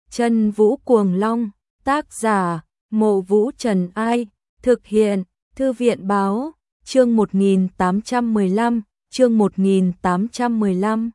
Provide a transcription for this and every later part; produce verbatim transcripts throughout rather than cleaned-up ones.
Chân Vũ Cuồng Long, tác giả, Mộ Vũ Trần Ai, thực hiện, Thư viện Báo, chương một nghìn tám trăm mười lăm, chương một nghìn tám trăm mười lăm.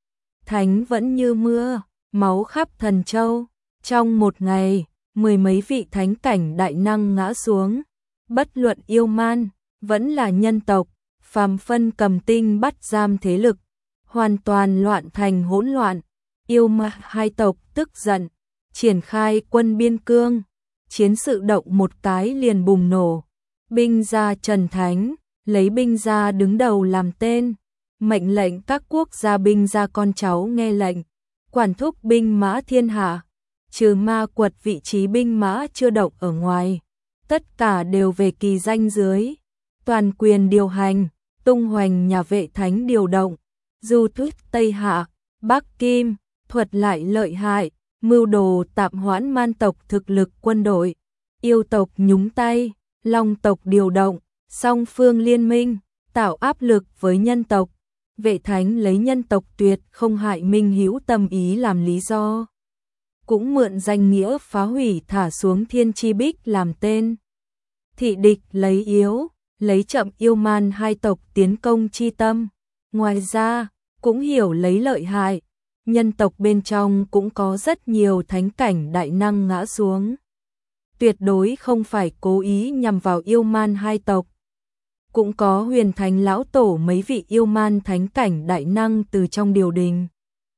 Thánh vẫn như mưa, máu khắp Thần Châu, trong một ngày, mười mấy vị thánh cảnh đại năng ngã xuống, bất luận yêu man, vẫn là nhân tộc, phàm phân cầm tinh bắt giam thế lực, hoàn toàn loạn thành hỗn loạn. Yêu ma hai tộc tức giận, triển khai quân biên cương, chiến sự động một cái liền bùng nổ. Binh gia Trần Thánh, lấy binh gia đứng đầu làm tên, mệnh lệnh các quốc gia binh gia con cháu nghe lệnh, quản thúc binh mã thiên hạ, trừ ma quật vị trí binh mã chưa động ở ngoài, tất cả đều về kỳ danh dưới, toàn quyền điều hành, tung hoành nhà Vệ Thánh điều động, du thuyết Tây Hạ, Bắc Kim, thuật lại lợi hại, mưu đồ tạm hoãn man tộc thực lực quân đội, yêu tộc nhúng tay, long tộc điều động, song phương liên minh, tạo áp lực với nhân tộc. Vệ Thánh lấy nhân tộc tuyệt không hại minh hữu tâm ý làm lý do, cũng mượn danh nghĩa phá hủy thả xuống Thiên Chi Bích làm tên. Thị địch lấy yếu, lấy chậm yêu man hai tộc tiến công chi tâm. Ngoài ra, cũng hiểu lấy lợi hại, nhân tộc bên trong cũng có rất nhiều thánh cảnh đại năng ngã xuống. Tuyệt đối không phải cố ý nhằm vào yêu man hai tộc. Cũng có huyền thánh lão tổ mấy vị yêu man thánh cảnh đại năng từ trong điều đình.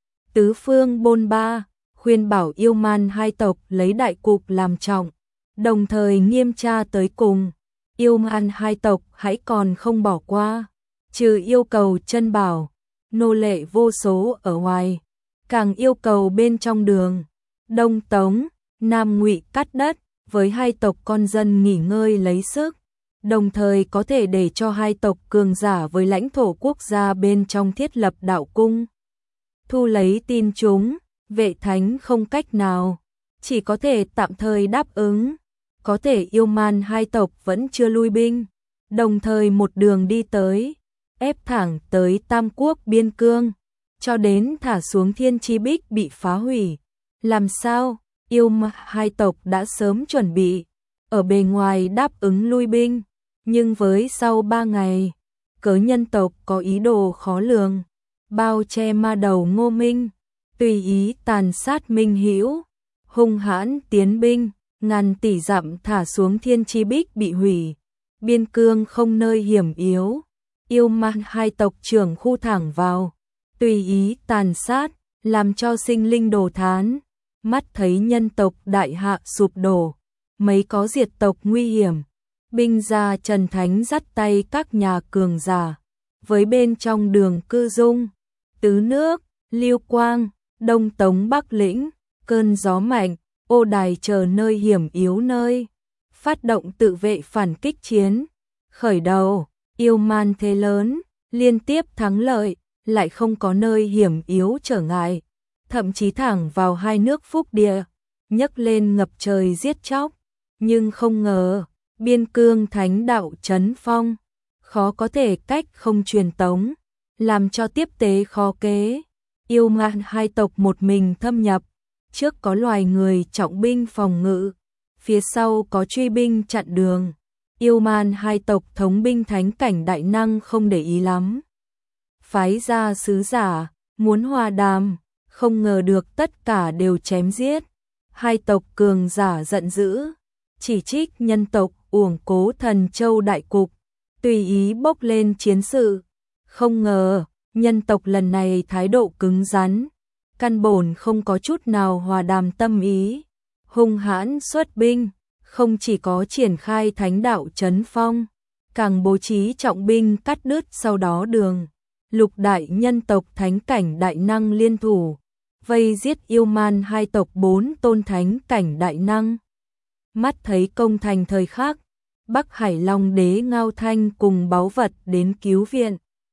Tứ phương bôn ba, khuyên bảo yêu man hai tộc lấy đại cục làm trọng, đồng thời nghiêm tra tới cùng. Yêu man hai tộc hãy còn không bỏ qua, trừ yêu cầu chân bảo, nô lệ vô số ở ngoài, càng yêu cầu bên trong đường, Đông Tống, Nam Ngụy cắt đất, với hai tộc con dân nghỉ ngơi lấy sức, đồng thời có thể để cho hai tộc cường giả với lãnh thổ quốc gia bên trong thiết lập đạo cung. Thu lấy tin chúng, Vệ Thánh không cách nào, chỉ có thể tạm thời đáp ứng, có thể yêu man hai tộc vẫn chưa lui binh, đồng thời một đường đi tới, ép thẳng tới Tam Quốc biên cương, cho đến thả xuống Thiên Chi Bích bị phá hủy. Làm sao? Yêu ma hai tộc đã sớm chuẩn bị, ở bề ngoài đáp ứng lui binh, nhưng với sau ba ngày, cớ nhân tộc có ý đồ khó lường, bao che ma đầu Ngô Minh, tùy ý tàn sát minh hữu, hung hãn tiến binh, ngàn tỷ dặm thả xuống Thiên Chi Bích bị hủy, biên cương không nơi hiểm yếu, yêu ma hai tộc trưởng khu thẳng vào, tùy ý tàn sát, làm cho sinh linh đồ thán. Mắt thấy nhân tộc đại hạ sụp đổ, mấy có diệt tộc nguy hiểm, binh gia Trần Thánh dắt tay các nhà cường giả, với bên trong đường Cư Dung, Tứ Nước, Lưu Quang, Đông Tống Bắc Lĩnh, cơn gió mạnh, ô đài chờ nơi hiểm yếu nơi, phát động tự vệ phản kích chiến, khởi đầu, yêu man thế lớn, liên tiếp thắng lợi, lại không có nơi hiểm yếu trở ngại. Thậm chí thẳng vào hai nước Phúc Địa, nhấc lên ngập trời giết chóc, nhưng không ngờ, biên cương thánh đạo trấn phong, khó có thể cách không truyền tống, làm cho tiếp tế khó kế, yêu man hai tộc một mình thâm nhập, trước có loài người trọng binh phòng ngự, phía sau có truy binh chặn đường, yêu man hai tộc thống binh thánh cảnh đại năng không để ý lắm. Phái ra sứ giả, muốn hòa đàm, không ngờ được tất cả đều chém giết. Hai tộc cường giả giận dữ, chỉ trích nhân tộc uổng cố Thần Châu đại cục, tùy ý bốc lên chiến sự. Không ngờ, nhân tộc lần này thái độ cứng rắn, căn bổn không có chút nào hòa đàm tâm ý, hung hãn xuất binh, không chỉ có triển khai thánh đạo trấn phong, càng bố trí trọng binh cắt đứt sau đó đường. Lục đại nhân tộc thánh cảnh đại năng liên thủ, vây giết yêu man hai tộc bốn tôn thánh cảnh đại năng. Mắt thấy công thành thời khắc, Bắc Hải Long đế Ngao Thanh cùng báu vật đến cứu viện.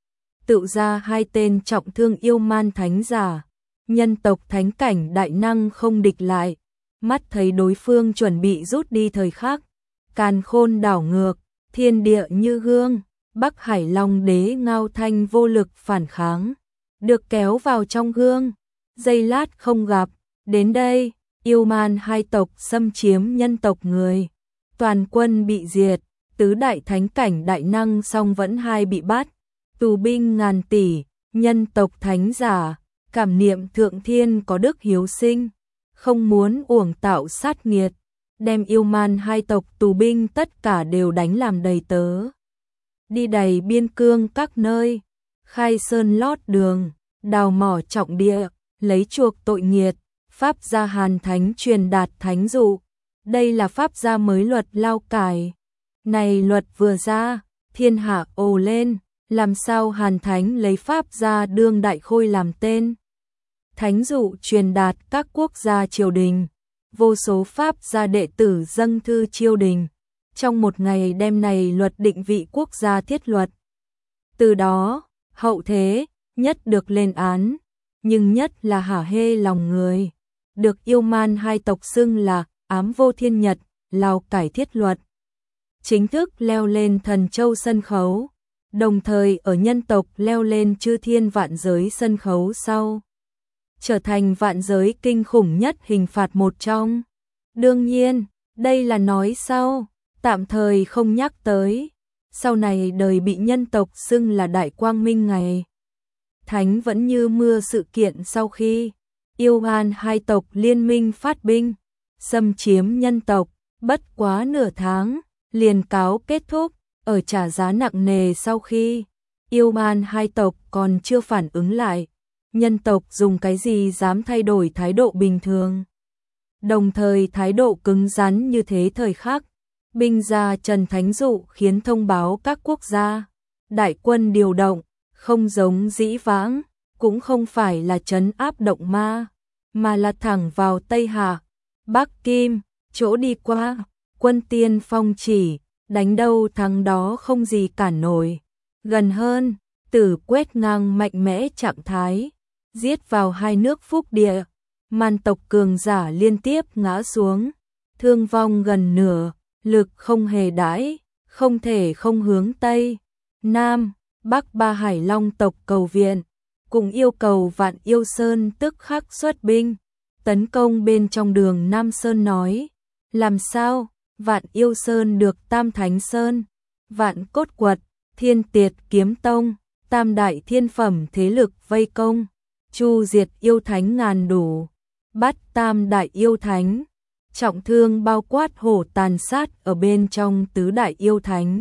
Tự ra hai tên trọng thương yêu man thánh giả, nhân tộc thánh cảnh đại năng không địch lại. Mắt thấy đối phương chuẩn bị rút đi thời khắc, càn khôn đảo ngược, thiên địa như gương. Bắc Hải Long đế Ngao Thanh vô lực phản kháng, được kéo vào trong gương, giây lát không gặp, đến đây, Yêu Man hai tộc xâm chiếm nhân tộc người, toàn quân bị diệt, tứ đại thánh cảnh đại năng song vẫn hai bị bắt, tù binh ngàn tỷ, nhân tộc thánh giả, cảm niệm thượng thiên có đức hiếu sinh, không muốn uổng tạo sát nghiệt, đem Yêu Man hai tộc tù binh tất cả đều đánh làm đầy tớ. Đi đầy biên cương các nơi, khai sơn lót đường, đào mỏ trọng địa, lấy chuộc tội nghiệt, pháp gia Hàn Thánh truyền đạt thánh dụ. Đây là pháp gia mới luật lao cải. Này luật vừa ra, thiên hạ ồ lên, làm sao Hàn Thánh lấy pháp gia đương đại khôi làm tên. Thánh dụ truyền đạt các quốc gia triều đình, vô số pháp gia đệ tử dâng thư triều đình, trong một ngày đem này luật định vị quốc gia thiết luật. Từ đó, hậu thế, nhất được lên án, nhưng nhất là hả hê lòng người, được Yêu Man hai tộc xưng là ám vô thiên nhật, lao cải thiết luật. Chính thức leo lên thần châu sân khấu, đồng thời ở nhân tộc leo lên chư thiên vạn giới sân khấu sau. Trở thành vạn giới kinh khủng nhất hình phạt một trong. Đương nhiên, đây là nói sau, tạm thời không nhắc tới. Sau này đời bị nhân tộc xưng là Đại Quang Minh Ngày. Thánh vẫn như mưa sự kiện sau khi Yêu Man hai tộc liên minh phát binh, xâm chiếm nhân tộc, bất quá nửa tháng, liền cáo kết thúc, ở trả giá nặng nề sau khi Yêu Man hai tộc còn chưa phản ứng lại. Nhân tộc dùng cái gì dám thay đổi thái độ bình thường. Đồng thời thái độ cứng rắn như thế thời khắc, binh gia Trần Thánh Dụ khiến thông báo các quốc gia, đại quân điều động, không giống dĩ vãng, cũng không phải là trấn áp động ma, mà là thẳng vào Tây Hạ, Bắc Kim, chỗ đi qua, quân tiên phong chỉ, đánh đâu thắng đó không gì cản nổi. Gần hơn, tử quét ngang mạnh mẽ trạng thái, giết vào hai nước phúc địa, man tộc cường giả liên tiếp ngã xuống, thương vong gần nửa, lực không hề đãi, không thể không hướng Tây, Nam, Bắc ba hải long tộc cầu viện, cùng yêu cầu Vạn Yêu Sơn tức khắc xuất binh, tấn công bên trong đường Nam Sơn nói, làm sao, Vạn Yêu Sơn được Tam Thánh Sơn, Vạn Cốt Quật, Thiên Tiệt Kiếm Tông, tam đại thiên phẩm thế lực vây công, chu diệt yêu thánh ngàn đủ, bắt tam đại yêu thánh, trọng thương bao quát hổ tàn sát ở bên trong tứ đại yêu thánh.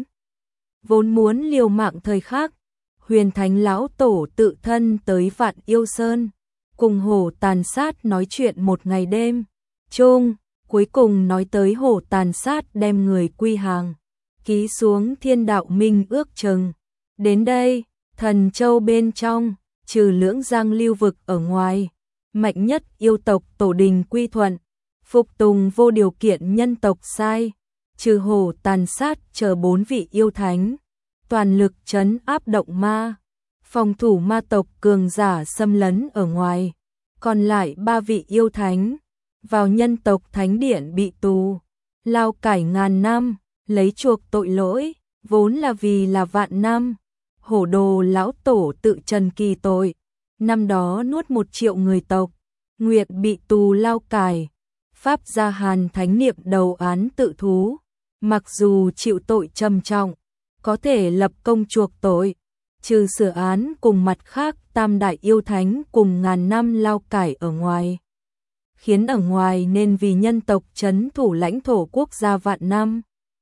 Vốn muốn liều mạng thời khắc, Huyền Thánh lão tổ tự thân tới Vạn Yêu Sơn, cùng hổ tàn sát nói chuyện một ngày đêm, chung, cuối cùng nói tới hổ tàn sát đem người quy hàng, ký xuống thiên đạo minh ước chừng. Đến đây, thần châu bên trong, trừ lưỡng giang lưu vực ở ngoài, mạnh nhất yêu tộc tổ đình quy thuận, phục tùng vô điều kiện nhân tộc sai, trừ hổ tàn sát chờ bốn vị yêu thánh, toàn lực trấn áp động ma, phòng thủ ma tộc cường giả xâm lấn ở ngoài, còn lại ba vị yêu thánh, vào nhân tộc thánh điện bị tù, lao cải ngàn năm, lấy chuộc tội lỗi, vốn là vì là vạn năm. Hổ đồ lão tổ tự trần kỳ tội, năm đó nuốt một triệu người tộc, nguyện bị tù lao cải, pháp gia Hàn Thánh niệm đầu án tự thú, mặc dù chịu tội trầm trọng, có thể lập công chuộc tội, trừ sửa án cùng mặt khác tam đại yêu thánh cùng ngàn năm lao cải ở ngoài, khiến ở ngoài nên vì nhân tộc trấn thủ lãnh thổ quốc gia vạn năm.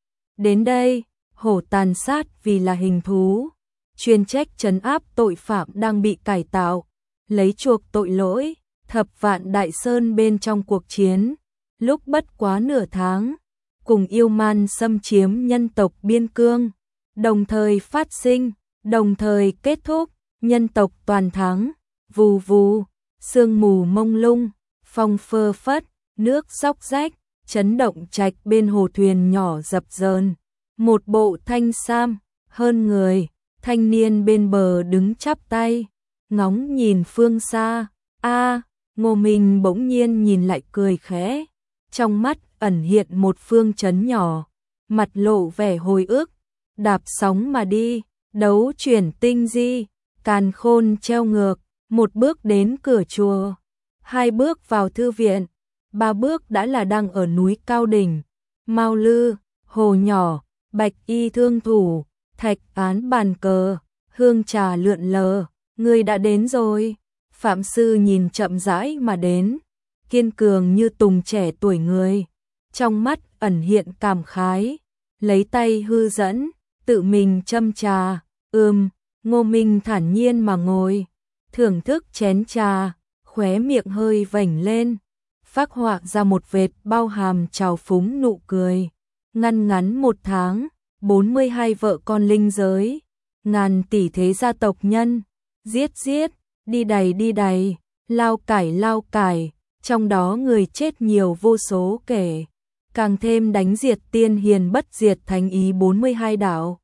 Đến đây, hổ tàn sát vì là hình thú, chuyên trách trấn áp tội phạm đang bị cải tạo, lấy chuộc tội lỗi, thập vạn đại sơn bên trong cuộc chiến, lúc bất quá nửa tháng, cùng yêu man xâm chiếm nhân tộc biên cương, đồng thời phát sinh, đồng thời kết thúc, nhân tộc toàn thắng, vù vù, sương mù mông lung, phong phơ phất, nước róc rách, chấn động trạch bên hồ thuyền nhỏ dập dờn, một bộ thanh sam, hơn người. Thanh niên bên bờ đứng chắp tay, ngóng nhìn phương xa, a Ngô Minh bỗng nhiên nhìn lại cười khẽ, trong mắt ẩn hiện một phương chấn nhỏ, mặt lộ vẻ hồi ức, đạp sóng mà đi, đấu chuyển tinh di, càn khôn treo ngược, một bước đến cửa chùa, hai bước vào thư viện, ba bước đã là đang ở núi cao đỉnh. Mao Lư, hồ nhỏ, bạch y thương thủ, thạch án bàn cờ, hương trà lượn lờ, người đã đến rồi. Phạm sư nhìn chậm rãi mà đến, kiên cường như tùng trẻ tuổi người, trong mắt ẩn hiện cảm khái, lấy tay hư dẫn, tự mình châm trà, ừm, Ngô Minh thản nhiên mà ngồi, thưởng thức chén trà, khóe miệng hơi vểnh lên, phác họa ra một vệt bao hàm trào phúng nụ cười. Ngăn ngắn một tháng, bốn mươi hai vợ con linh giới, ngàn tỷ thế gia tộc nhân, giết giết, đi đầy đi đầy, lao cải lao cải, trong đó người chết nhiều vô số kể, càng thêm đánh diệt tiên hiền bất diệt thánh ý bốn mươi hai đạo.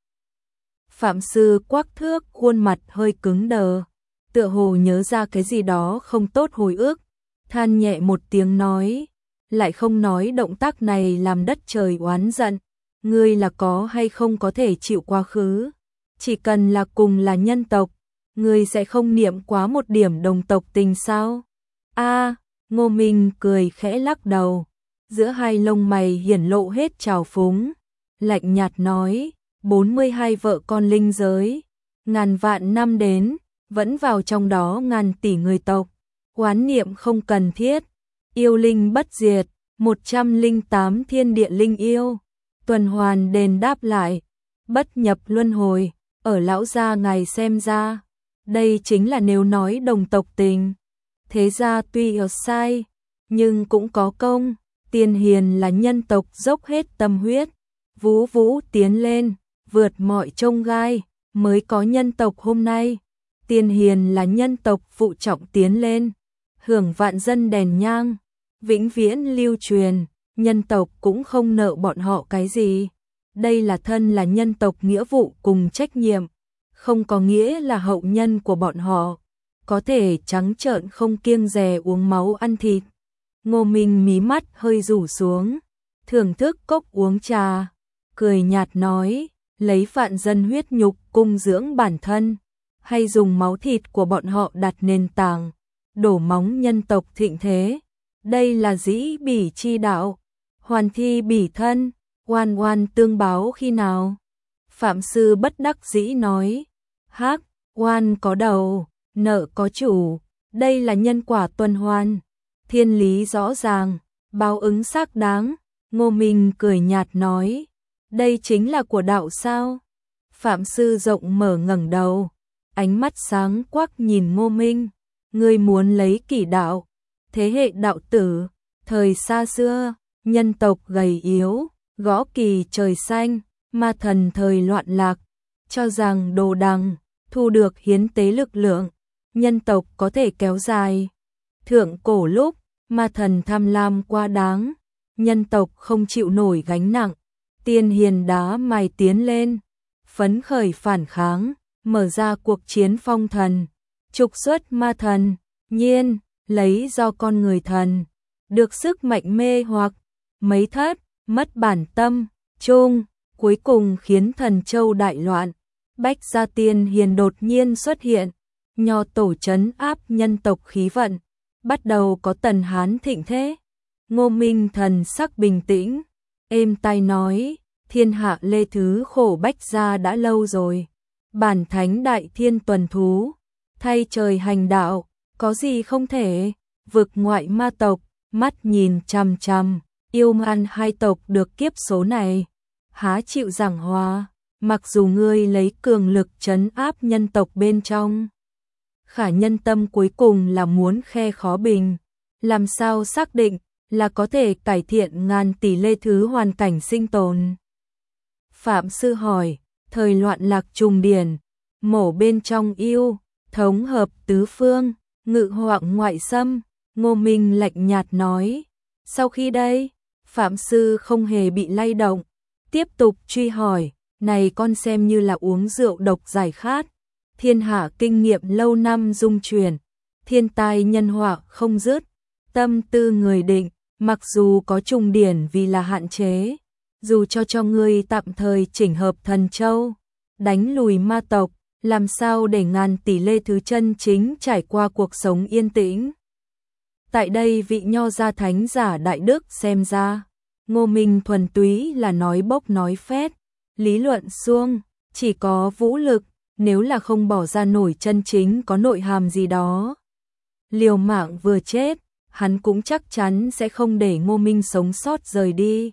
Phạm sư quắc thước khuôn mặt hơi cứng đờ, tựa hồ nhớ ra cái gì đó không tốt hồi ức, than nhẹ một tiếng nói, lại không nói động tác này làm đất trời oán giận, ngươi là có hay không có thể chịu quá khứ, chỉ cần là cùng là nhân tộc, ngươi sẽ không niệm quá một điểm đồng tộc tình sao? A, Ngô Minh cười khẽ lắc đầu, giữa hai lông mày hiển lộ hết trào phúng, lạnh nhạt nói, bốn mươi hai vợ con linh giới, ngàn vạn năm đến, vẫn vào trong đó ngàn tỷ người tộc, oán niệm không cần thiết, yêu linh bất diệt, một trăm lẻ tám thiên địa linh yêu, tuần hoàn đền đáp lại, bất nhập luân hồi, ở lão gia ngài xem ra, đây chính là nếu nói đồng tộc tình. Thế ra tuy ở sai, nhưng cũng có công, tiên hiền là nhân tộc dốc hết tâm huyết, vũ vũ tiến lên, vượt mọi chông gai, mới có nhân tộc hôm nay. Tiên hiền là nhân tộc phụ trọng tiến lên, hưởng vạn dân đèn nhang, vĩnh viễn lưu truyền, nhân tộc cũng không nợ bọn họ cái gì. Đây là thân là nhân tộc nghĩa vụ cùng trách nhiệm, không có nghĩa là hậu nhân của bọn họ, có thể trắng trợn không kiêng dè uống máu ăn thịt. Ngô Minh mí mắt hơi rủ xuống, thưởng thức cốc uống trà, cười nhạt nói, lấy vạn dân huyết nhục cung dưỡng bản thân, hay dùng máu thịt của bọn họ đặt nền tảng, đổ móng nhân tộc thịnh thế. Đây là dĩ bỉ chi đạo, hoàn thi bỉ thân, oan oan tương báo khi nào? Phạm sư bất đắc dĩ nói, hắc, oan có đầu, nợ có chủ, đây là nhân quả tuần hoàn, thiên lý rõ ràng, báo ứng xác đáng. Ngô Minh cười nhạt nói, đây chính là của đạo sao? Phạm sư rộng mở ngẩng đầu, ánh mắt sáng quắc nhìn Ngô Minh, ngươi muốn lấy kỷ đạo, thế hệ đạo tử, thời xa xưa, nhân tộc gầy yếu, gõ kỳ trời xanh, ma thần thời loạn lạc, cho rằng đồ đằng, thu được hiến tế lực lượng, nhân tộc có thể kéo dài. Thượng cổ lúc, ma thần tham lam quá đáng, nhân tộc không chịu nổi gánh nặng, tiên hiền đá mài tiến lên, phấn khởi phản kháng, mở ra cuộc chiến phong thần, trục xuất ma thần, nhiên, lấy do con người thần, được sức mạnh mê hoặc, mấy thất, mất bản tâm, chung, cuối cùng khiến thần châu đại loạn, bách gia tiên hiền đột nhiên xuất hiện, nho tổ trấn áp nhân tộc khí vận, bắt đầu có tần Hán thịnh thế. Ngô Minh thần sắc bình tĩnh, êm tai nói, thiên hạ lê thứ khổ bách gia đã lâu rồi, bản thánh đại thiên tuần thú, thay trời hành đạo, có gì không thể, vực ngoại ma tộc, mắt nhìn chằm chằm, yêu man hai tộc được kiếp số này, há chịu giảng hòa, mặc dù ngươi lấy cường lực trấn áp nhân tộc bên trong. Khả nhân tâm cuối cùng là muốn khe khó bình, làm sao xác định là có thể cải thiện ngàn tỷ lê thứ hoàn cảnh sinh tồn. Phạm sư hỏi, thời loạn lạc trùng điển, mổ bên trong yêu, thống hợp tứ phương, ngự hoạng ngoại xâm, Ngô Minh lạnh nhạt nói. Sau khi đây, Phạm sư không hề bị lay động, tiếp tục truy hỏi, này con xem như là uống rượu độc giải khát, thiên hạ kinh nghiệm lâu năm dung truyền, thiên tai nhân họa không dứt, tâm tư người định, mặc dù có trùng điển vì là hạn chế, dù cho cho ngươi tạm thời chỉnh hợp thần châu, đánh lùi ma tộc, làm sao để ngàn tỷ lê thứ chân chính trải qua cuộc sống yên tĩnh. Tại đây vị nho gia thánh giả đại đức xem ra, Ngô Minh thuần túy là nói bốc nói phét, lý luận suông, chỉ có vũ lực, nếu là không bỏ ra nổi chân chính có nội hàm gì đó. Liều mạng vừa chết, hắn cũng chắc chắn sẽ không để Ngô Minh sống sót rời đi.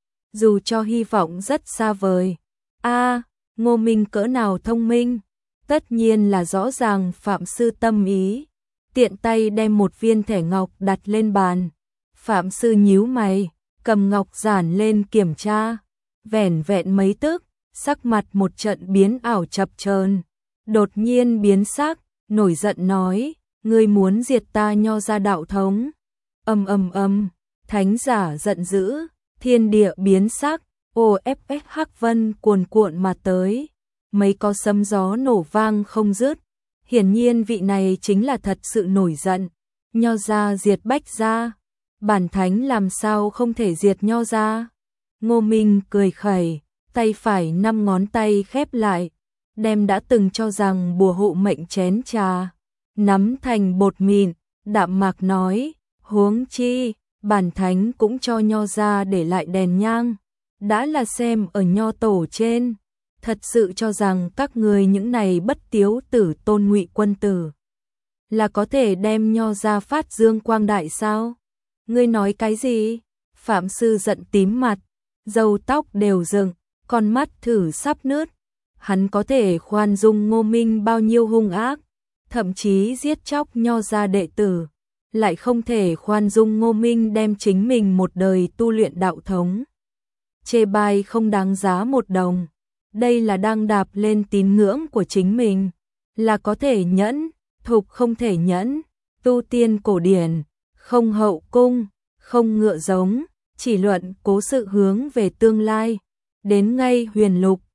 Dù cho hy vọng rất xa vời. A, à, Ngô Minh cỡ nào thông minh, tất nhiên là rõ ràng Phạm Sư tâm ý. Tiện tay đem một viên thẻ ngọc đặt lên bàn. Phạm Sư nhíu mày, cầm ngọc giản lên kiểm tra. Vẻn vẹn mấy tức, sắc mặt một trận biến ảo chập chờn, đột nhiên biến sắc, nổi giận nói, ngươi muốn diệt ta nho gia đạo thống. Ầm ầm ầm, thánh giả giận dữ, thiên địa biến sắc, ô ép ép hắc vân cuồn cuộn mà tới, mấy có sấm gió nổ vang không dứt. Hiển nhiên vị này chính là thật sự nổi giận. Nho gia diệt Bách gia, bản thánh làm sao không thể diệt nho gia. Ngô Minh cười khẩy, tay phải năm ngón tay khép lại, đem đã từng cho rằng bùa hộ mệnh chén trà nắm thành bột mịn, đạm mạc nói, huống chi, bản thánh cũng cho nho gia để lại đèn nhang, đã là xem ở nho tổ trên. Thật sự cho rằng các người những này bất tiếu tử Tôn Ngụy quân tử là có thể đem nho gia phát dương quang đại sao? Ngươi nói cái gì? Phạm Sư giận tím mặt, râu tóc đều dựng, con mắt thử sắp nứt. Hắn có thể khoan dung Ngô Minh bao nhiêu hung ác, thậm chí giết chóc nho gia đệ tử, lại không thể khoan dung Ngô Minh đem chính mình một đời tu luyện đạo thống chê bai không đáng giá một đồng. Đây là đang đạp lên tín ngưỡng của chính mình, là có thể nhẫn, thục không thể nhẫn, tu tiên cổ điển, không hậu cung, không ngựa giống, chỉ luận cố sự hướng về tương lai. Đến ngay huyền lục,